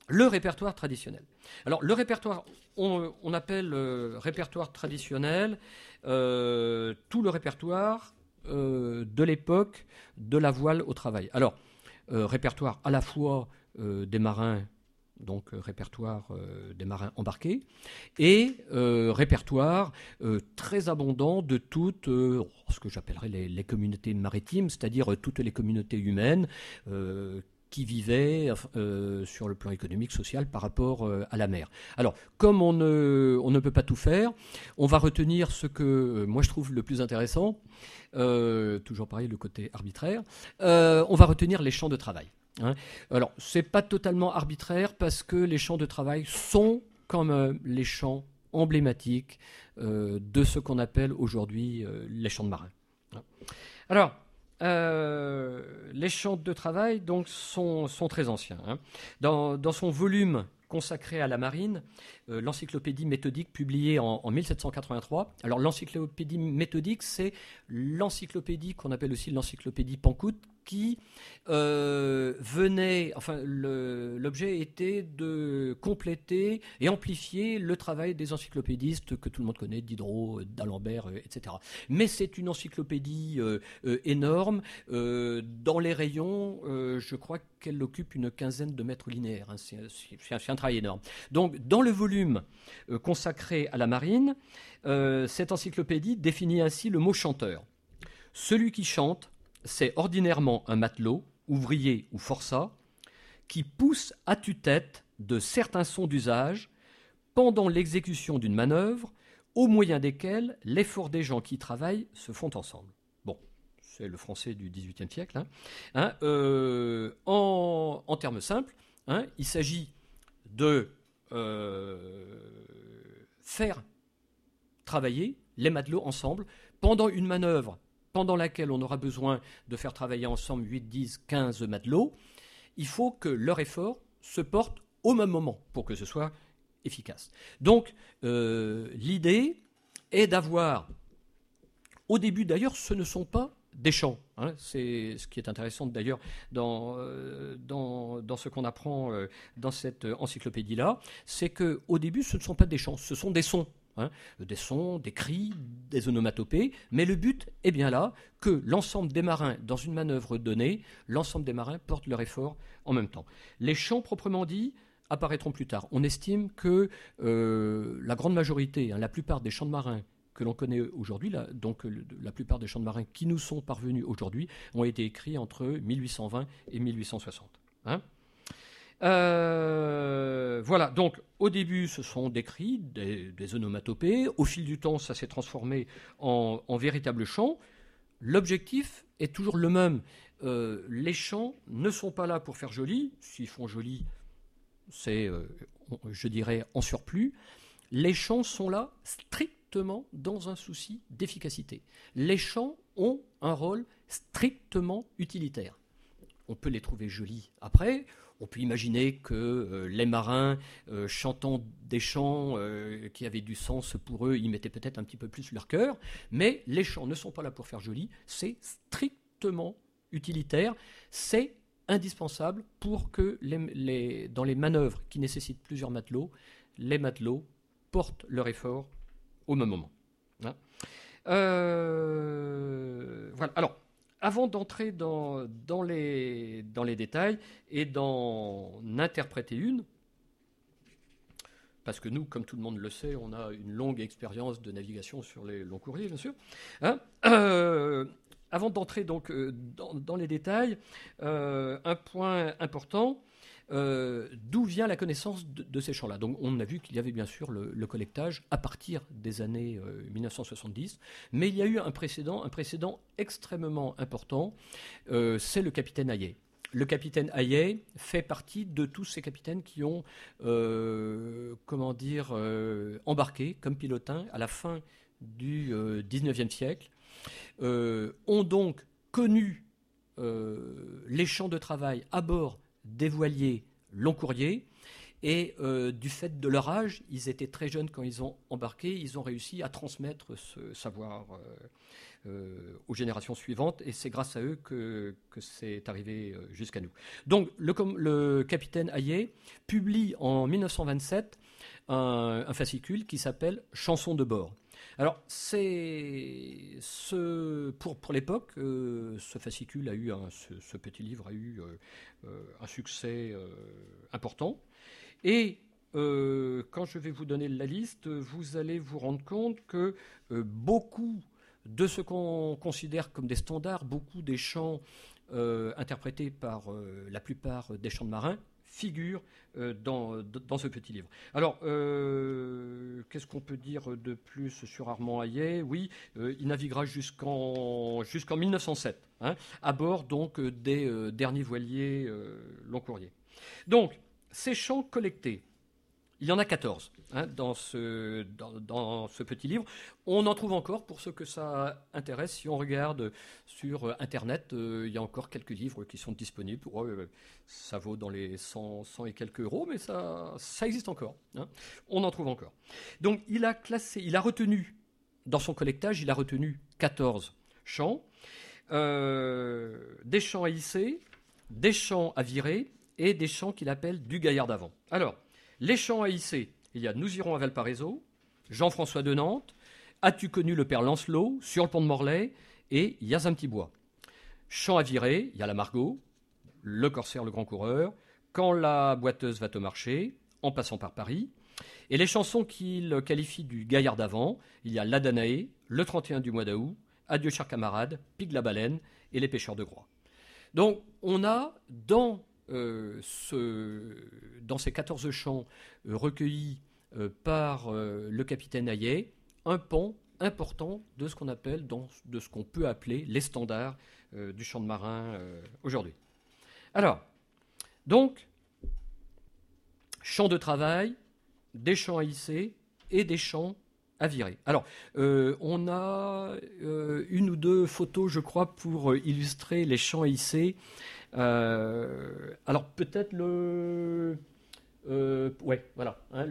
Le répertoire traditionnel. Alors, le répertoire, on appelle répertoire traditionnel tout le répertoire de l'époque de la voile au travail. Alors, répertoire à la fois des marins, donc répertoire des marins embarqués, et répertoire très abondant de toutes ce que j'appellerais les communautés maritimes, c'est-à-dire toutes les communautés humaines qui vivaient sur le plan économique, social par rapport à la mer. Alors, comme on ne peut pas tout faire, on va retenir ce que moi je trouve le plus intéressant, toujours pareil, le côté arbitraire, on va retenir les champs de travail. Hein. Alors, c'est pas totalement arbitraire parce que les champs de travail sont quand même les champs emblématiques de ce qu'on appelle aujourd'hui les champs de marins. Alors, les champs de travail donc, sont très anciens. Hein. Dans son volume consacré à la marine, l'encyclopédie méthodique publiée en 1783. Alors l'encyclopédie méthodique, c'est l'encyclopédie qu'on appelle aussi l'encyclopédie Pancoute, qui venait, enfin l'objet était de compléter et amplifier le travail des encyclopédistes que tout le monde connaît, Diderot, d'Alembert, etc. Mais c'est une encyclopédie énorme. Dans les rayons, je crois qu'elle occupe une quinzaine de mètres linéaires. Hein. C'est un travail énorme. Donc, dans le volume consacré à la marine, cette encyclopédie définit ainsi le mot chanteur. Celui qui chante, c'est ordinairement un matelot, ouvrier ou forçat, qui pousse à tue-tête de certains sons d'usage pendant l'exécution d'une manœuvre, au moyen desquels l'effort des gens qui travaillent se font ensemble. Bon, c'est le français du XVIIIe siècle. Hein. En termes simples, hein, il s'agit de faire travailler les matelots ensemble pendant une manœuvre pendant laquelle on aura besoin de faire travailler ensemble 8, 10, 15 matelots. Il faut que leur effort se porte au même moment pour que ce soit efficace. Donc, l'idée est d'avoir, au début d'ailleurs, ce ne sont pas des chants. Hein, c'est ce qui est intéressant d'ailleurs dans ce qu'on apprend dans cette encyclopédie-là, c'est qu'au début, ce ne sont pas des chants, ce sont des sons. Hein, des sons, des cris, des onomatopées, mais le but est bien là que l'ensemble des marins, dans une manœuvre donnée, l'ensemble des marins portent leur effort en même temps. Les chants proprement dits apparaîtront plus tard. On estime que la grande majorité, hein, la plupart des chants de marins que l'on connaît aujourd'hui, donc la plupart des chants de marins qui nous sont parvenus aujourd'hui, ont été écrits entre 1820 et 1860. Hein. Voilà, donc au début ce sont des cris, des onomatopées. Au fil du temps, ça s'est transformé en véritable chant. L'objectif est toujours le même. Les chants ne sont pas là pour faire joli. S'ils font joli, c'est, je dirais, en surplus. Les chants sont là strictement dans un souci d'efficacité. Les chants ont un rôle strictement utilitaire. On peut les trouver jolis après. On peut imaginer que les marins, chantant des chants qui avaient du sens pour eux, y mettaient peut-être un petit peu plus leur cœur. Mais les chants ne sont pas là pour faire joli. C'est strictement utilitaire. C'est indispensable pour que dans les manœuvres qui nécessitent plusieurs matelots, les matelots portent leur effort au même moment. Hein. Voilà. Alors, avant d'entrer dans les détails et d'en interpréter une, parce que nous, comme tout le monde le sait, on a une longue expérience de navigation sur les longs courriers, bien sûr. Hein, avant d'entrer donc dans les détails, un point important. D'où vient la connaissance de ces champs-là. Donc on a vu qu'il y avait bien sûr le collectage à partir des années 1970, mais il y a eu un précédent extrêmement important, c'est le capitaine Hayet. Le capitaine Hayet fait partie de tous ces capitaines qui ont embarqué comme pilotins à la fin du XIXe siècle, ont donc connu les champs de travail à bord des voiliers long courriers Et du fait de leur âge, ils étaient très jeunes quand ils ont embarqué, ils ont réussi à transmettre ce savoir aux générations suivantes, et c'est grâce à eux que c'est arrivé jusqu'à nous. Donc le capitaine Hayet publie en 1927 un fascicule qui s'appelle Chansons de bord. Alors, pour l'époque, ce fascicule a eu ce petit livre a eu un succès important. Et quand je vais vous donner la liste, vous allez vous rendre compte que beaucoup de ce qu'on considère comme des standards, beaucoup des chants interprétés par la plupart des chants de marins, figurent dans ce petit livre. Alors, qu'est-ce qu'on peut dire de plus sur Armand Hayet ? Oui, il naviguera jusqu'en 1907, hein, à bord donc des derniers voiliers long courrier. Donc, ces chants collectés, il y en a 14 hein, dans ce petit livre. On en trouve encore, pour ceux que ça intéresse. Si on regarde sur Internet, il y a encore quelques livres qui sont disponibles. Ça vaut dans les 100 et quelques euros, mais ça existe encore. Hein. On en trouve encore. Donc, il a retenu, dans son collectage, 14 chants. Des chants à hisser, des chants à virer et des chants qu'il appelle du gaillard d'avant. Alors, les chants à hisser, il y a Nous irons à Valparaiso, Jean-François de Nantes, As-tu connu le père Lancelot, Sur le pont de Morlaix et Yaz un petit bois. Chants à virer, il y a la Margot, Le corsaire, le grand coureur, Quand la boiteuse va au marché, En passant par Paris. Et les chansons qu'il qualifie du gaillard d'avant, il y a La Danaé, Le 31 du mois d'août, Adieu chers camarades, Pigue la baleine et Les pêcheurs de Groix. Donc on a dans ces 14 chants recueillis par le capitaine Hayet, un pan important de ce qu'on peut appeler les standards du chant de marin aujourd'hui. Alors, donc, chants de travail, des chants à hisser et des chants à virer. Alors, on a une ou deux photos, je crois, pour illustrer les chants à hisser. Alors peut-être voilà, hein,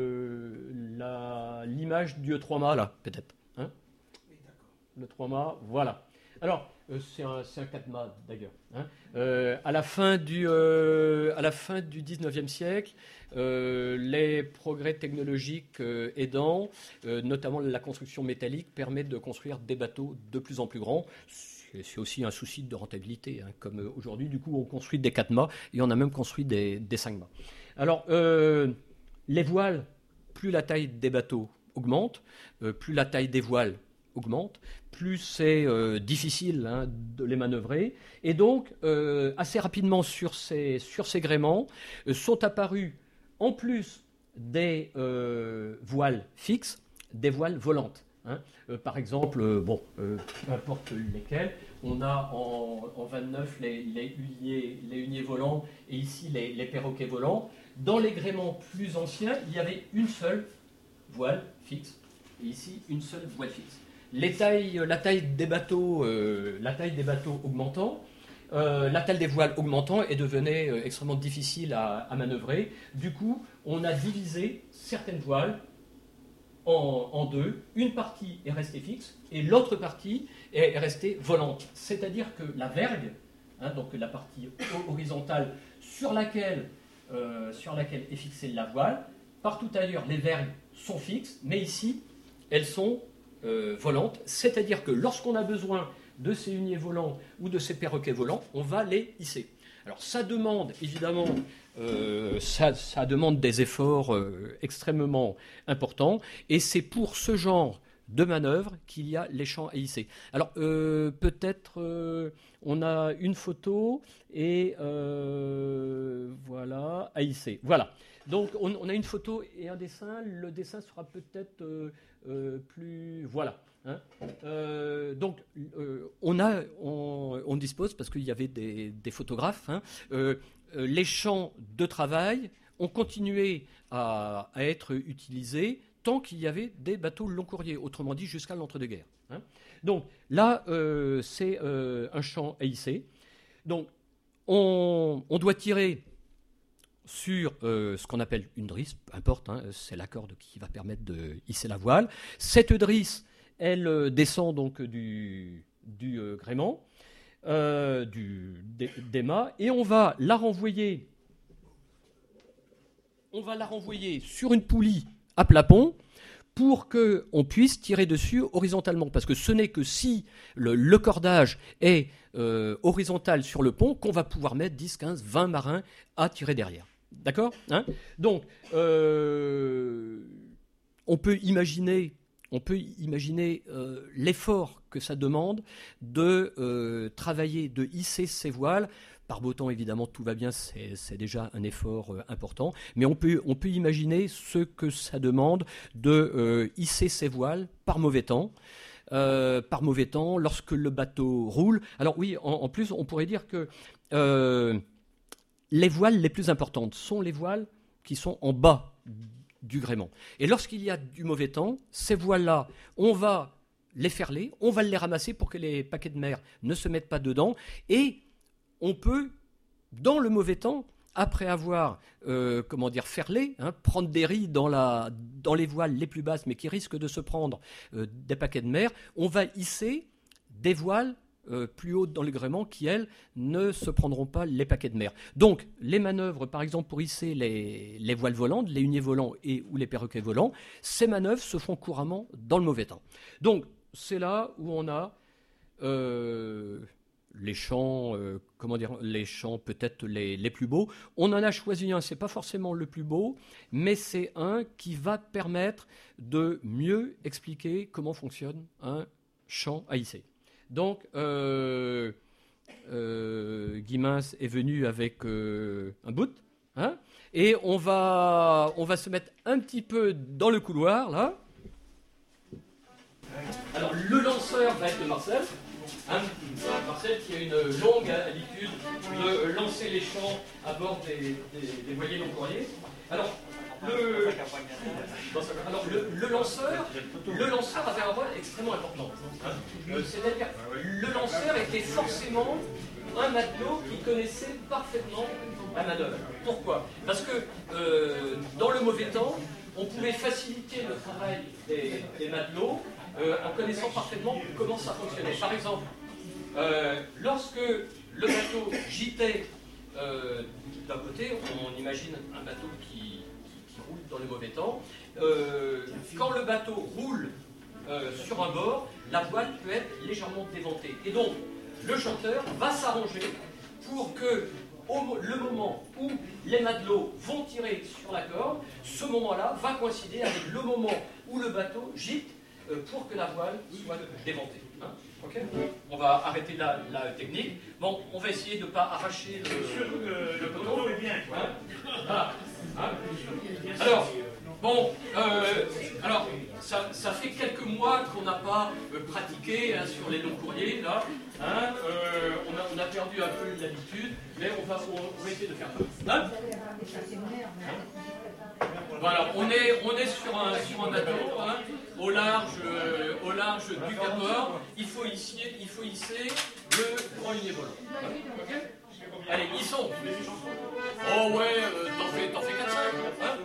l'image du 3-mâts là, peut-être. Hein, oui, d'accord. Le 3-mâts, voilà. Alors c'est un 4-mâts d'ailleurs. Hein. À la fin du 19e siècle, les progrès technologiques aidant, notamment la construction métallique, permet de construire des bateaux de plus en plus grands. C'est aussi un souci de rentabilité, hein, comme aujourd'hui, du coup, on construit des 4-mâts et on a même construit des 5-mâts. Alors, les voiles, plus la taille des bateaux augmente, plus la taille des voiles augmente, plus c'est difficile hein, de les manœuvrer. Et donc, assez rapidement sur ces gréements, sont apparus, en plus des voiles fixes, des voiles volantes. Hein. Par exemple, peu importe lesquels, on a en 29 les huniers volants et ici les perroquets volants. Dans les gréements plus anciens, il y avait une seule voile fixe et ici une seule voile fixe. La taille des bateaux augmentant, la taille des voiles augmentant et devenait extrêmement difficile à manœuvrer. Du coup, on a divisé certaines voiles en deux. Une partie est restée fixe et l'autre partie est restée volante. C'est-à-dire que la vergue, hein, donc la partie horizontale sur laquelle est fixée la voile, partout ailleurs les vergues sont fixes, mais ici elles sont volantes. C'est-à-dire que lorsqu'on a besoin de ces huniers volants ou de ces perroquets volants, on va les hisser. Alors ça demande évidemment ça demande des efforts extrêmement importants et c'est pour ce genre de manœuvre qu'il y a les chants à hisser. Alors peut-être on a une photo et voilà, à hisser. Voilà. Donc on a une photo et un dessin. Le dessin sera peut-être plus... Voilà. Hein. Donc on dispose, parce qu'il y avait des photographes, hein, les champs de travail ont continué à être utilisés tant qu'il y avait des bateaux long courrier, autrement dit jusqu'à l'entre-deux-guerres. Hein. Donc là, c'est un champ à hisser. Donc on doit tirer sur ce qu'on appelle une drisse, peu importe, hein, c'est la corde qui va permettre de hisser la voile. Cette drisse, elle descend donc du gréement, des mâts, et on va la renvoyer sur une poulie à plapon pour qu'on puisse tirer dessus horizontalement. Parce que ce n'est que si le cordage est horizontal sur le pont qu'on va pouvoir mettre 10, 15, 20 marins à tirer derrière. D'accord, hein? Donc, on peut imaginer l'effort que ça demande de travailler, de hisser ces voiles. Par beau temps, évidemment, tout va bien, c'est déjà un effort important. Mais on peut imaginer ce que ça demande de hisser ces voiles par mauvais temps. Lorsque le bateau roule. Alors oui, en plus, on pourrait dire que les voiles les plus importantes sont les voiles qui sont en bas du gréement. Et lorsqu'il y a du mauvais temps, ces voiles-là, on va les ferler, on va les ramasser pour que les paquets de mer ne se mettent pas dedans. Et on peut, dans le mauvais temps, après avoir ferlé, hein, prendre des riz dans les voiles les plus basses, mais qui risquent de se prendre des paquets de mer, on va hisser des voiles plus hautes dans le gréement qui, elles, ne se prendront pas les paquets de mer. Donc, les manœuvres, par exemple, pour hisser les voiles volantes, les huniers volants ou les perroquets volants, ces manœuvres se font couramment dans le mauvais temps. Donc, c'est là où on a les champs, les champs peut-être les plus beaux. On en a choisi un, c'est pas forcément le plus beau, mais c'est un qui va permettre de mieux expliquer comment fonctionne un champ à hisser. Donc, Guimins est venu avec un bout, hein, et on va se mettre un petit peu dans le couloir, là. Alors, le lanceur va être de Marcel. Hein, Marcel qui a une longue habitude de lancer les champs à bord des voiliers non courriers. Alors, le lanceur avait un rôle extrêmement important. Hein. C'est-à-dire le lanceur était forcément un matelot qui connaissait parfaitement la manœuvre. Pourquoi? Parce que dans le mauvais temps, on pouvait faciliter le travail des matelots en connaissant parfaitement comment ça fonctionnait. Par exemple, lorsque le bateau gîtait d'un côté, on imagine un bateau qui roule dans le mauvais temps. Quand le bateau roule sur un bord, la voile peut être légèrement déventée. Et donc, le chanteur va s'arranger pour que le moment où les matelots vont tirer sur la corde, ce moment-là va coïncider avec le moment où le bateau gîte pour que la voile soit déventée. Hein, okay, on va arrêter la technique. Bon, on va essayer de ne pas arracher le coton. Hein, voilà. Hein. Alors, bon, ça fait quelques mois qu'on n'a pas pratiqué hein, sur les longs courriers, là. Hein, on a perdu un peu l'habitude, mais on va essayer de faire ça. Hein. Voilà, on est sur un bateau, hein, au large du Cap-Nord. Il faut hisser le grand hunier volant. Okay. Allez, ils sont. Oh ouais, t'en fais 4-5. Hein.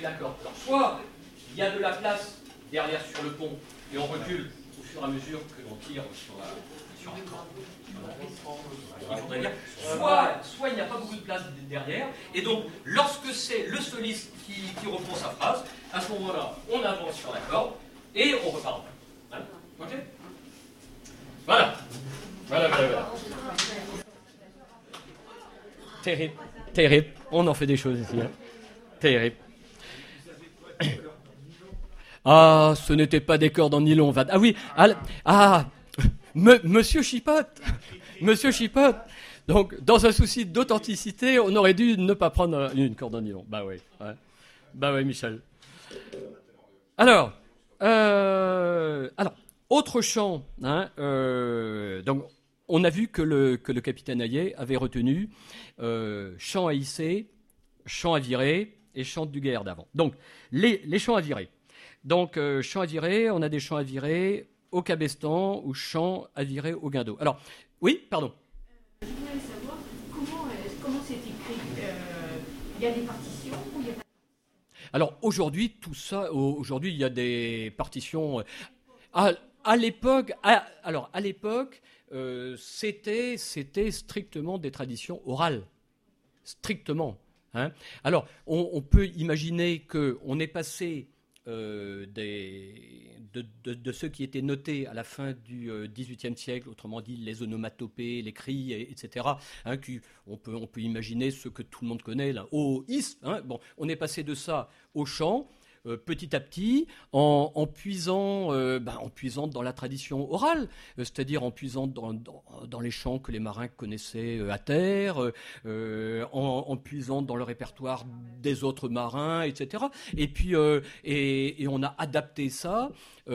d'accord. Alors, soit il y a de la place derrière sur le pont, et on recule au fur et à mesure que l'on tire sur la corde. Soit il n'y a pas beaucoup de place derrière, et donc lorsque c'est le soliste qui reprend sa phrase, à ce moment-là, on avance sur la corde, et on repart en bas. Hein, ok ? Voilà. Terrible. On en fait des choses ici. Hein. Terrible. Ah, ce n'était pas des cordes en nylon. Ah oui. Monsieur Chipote. Donc, dans un souci d'authenticité, on aurait dû ne pas prendre une corde en nylon. Bah oui. Ouais. Bah oui, Michel. Alors, autre chant. Hein, donc, on a vu que le capitaine Hayet avait retenu chant à hisser, chant à virer et chant du guerre d'avant. Donc, les chants à virer. Donc, chant à virer, on a des chants à virer au cabestan ou chant à virer au guindeau. Alors, oui, pardon. Je voulais savoir comment c'est écrit. Il y a des partitions ou il y a pas... Alors, aujourd'hui, il y a des partitions. À l'époque, c'était strictement des traditions orales. Strictement. Hein. Alors, on peut imaginer qu'on est passé de ceux qui étaient notés à la fin du XVIIIe siècle, autrement dit les onomatopées, les cris, etc. Hein, on peut imaginer ce que tout le monde connaît, là, au is. Hein, bon, on est passé de ça au chant. Petit à petit, en puisant dans la tradition orale, c'est-à-dire en puisant dans les chants que les marins connaissaient à terre, en puisant dans le répertoire des autres marins, etc. Et puis, et on a adapté ça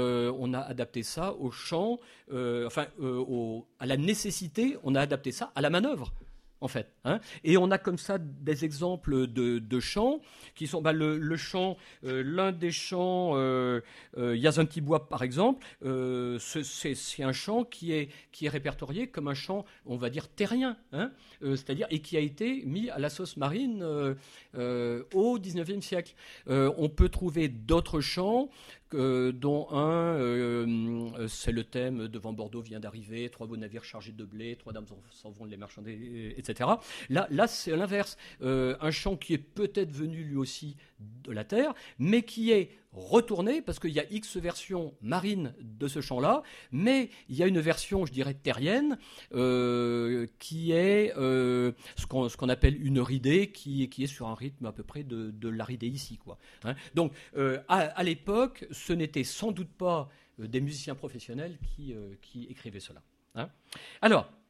au chant, à la nécessité, on a adapté ça à la manœuvre. En fait, hein. Et on a comme ça des exemples de chants qui sont le chant, l'un des chants, Yazantibois par exemple, c'est un chant qui est répertorié comme un chant, on va dire terrien, hein, c'est-à-dire et qui a été mis à la sauce marine au XIXe siècle. On peut trouver d'autres chants. Dont un, c'est le thème devant Bordeaux vient d'arriver, 3 beaux navires chargés de blé, 3 dames s'en vont les marchander, etc. Là c'est l'inverse. Un chant qui est peut-être venu lui aussi de la terre, mais qui est retourné, parce qu'il y a X versions marines de ce chant-là, mais il y a une version, je dirais, terrienne, qui est ce qu'on appelle une ridée, qui est sur un rythme à peu près de la ridée ici, quoi. Hein. Donc, à l'époque, ce n'était sans doute pas des musiciens professionnels qui écrivaient cela. Hein. Alors,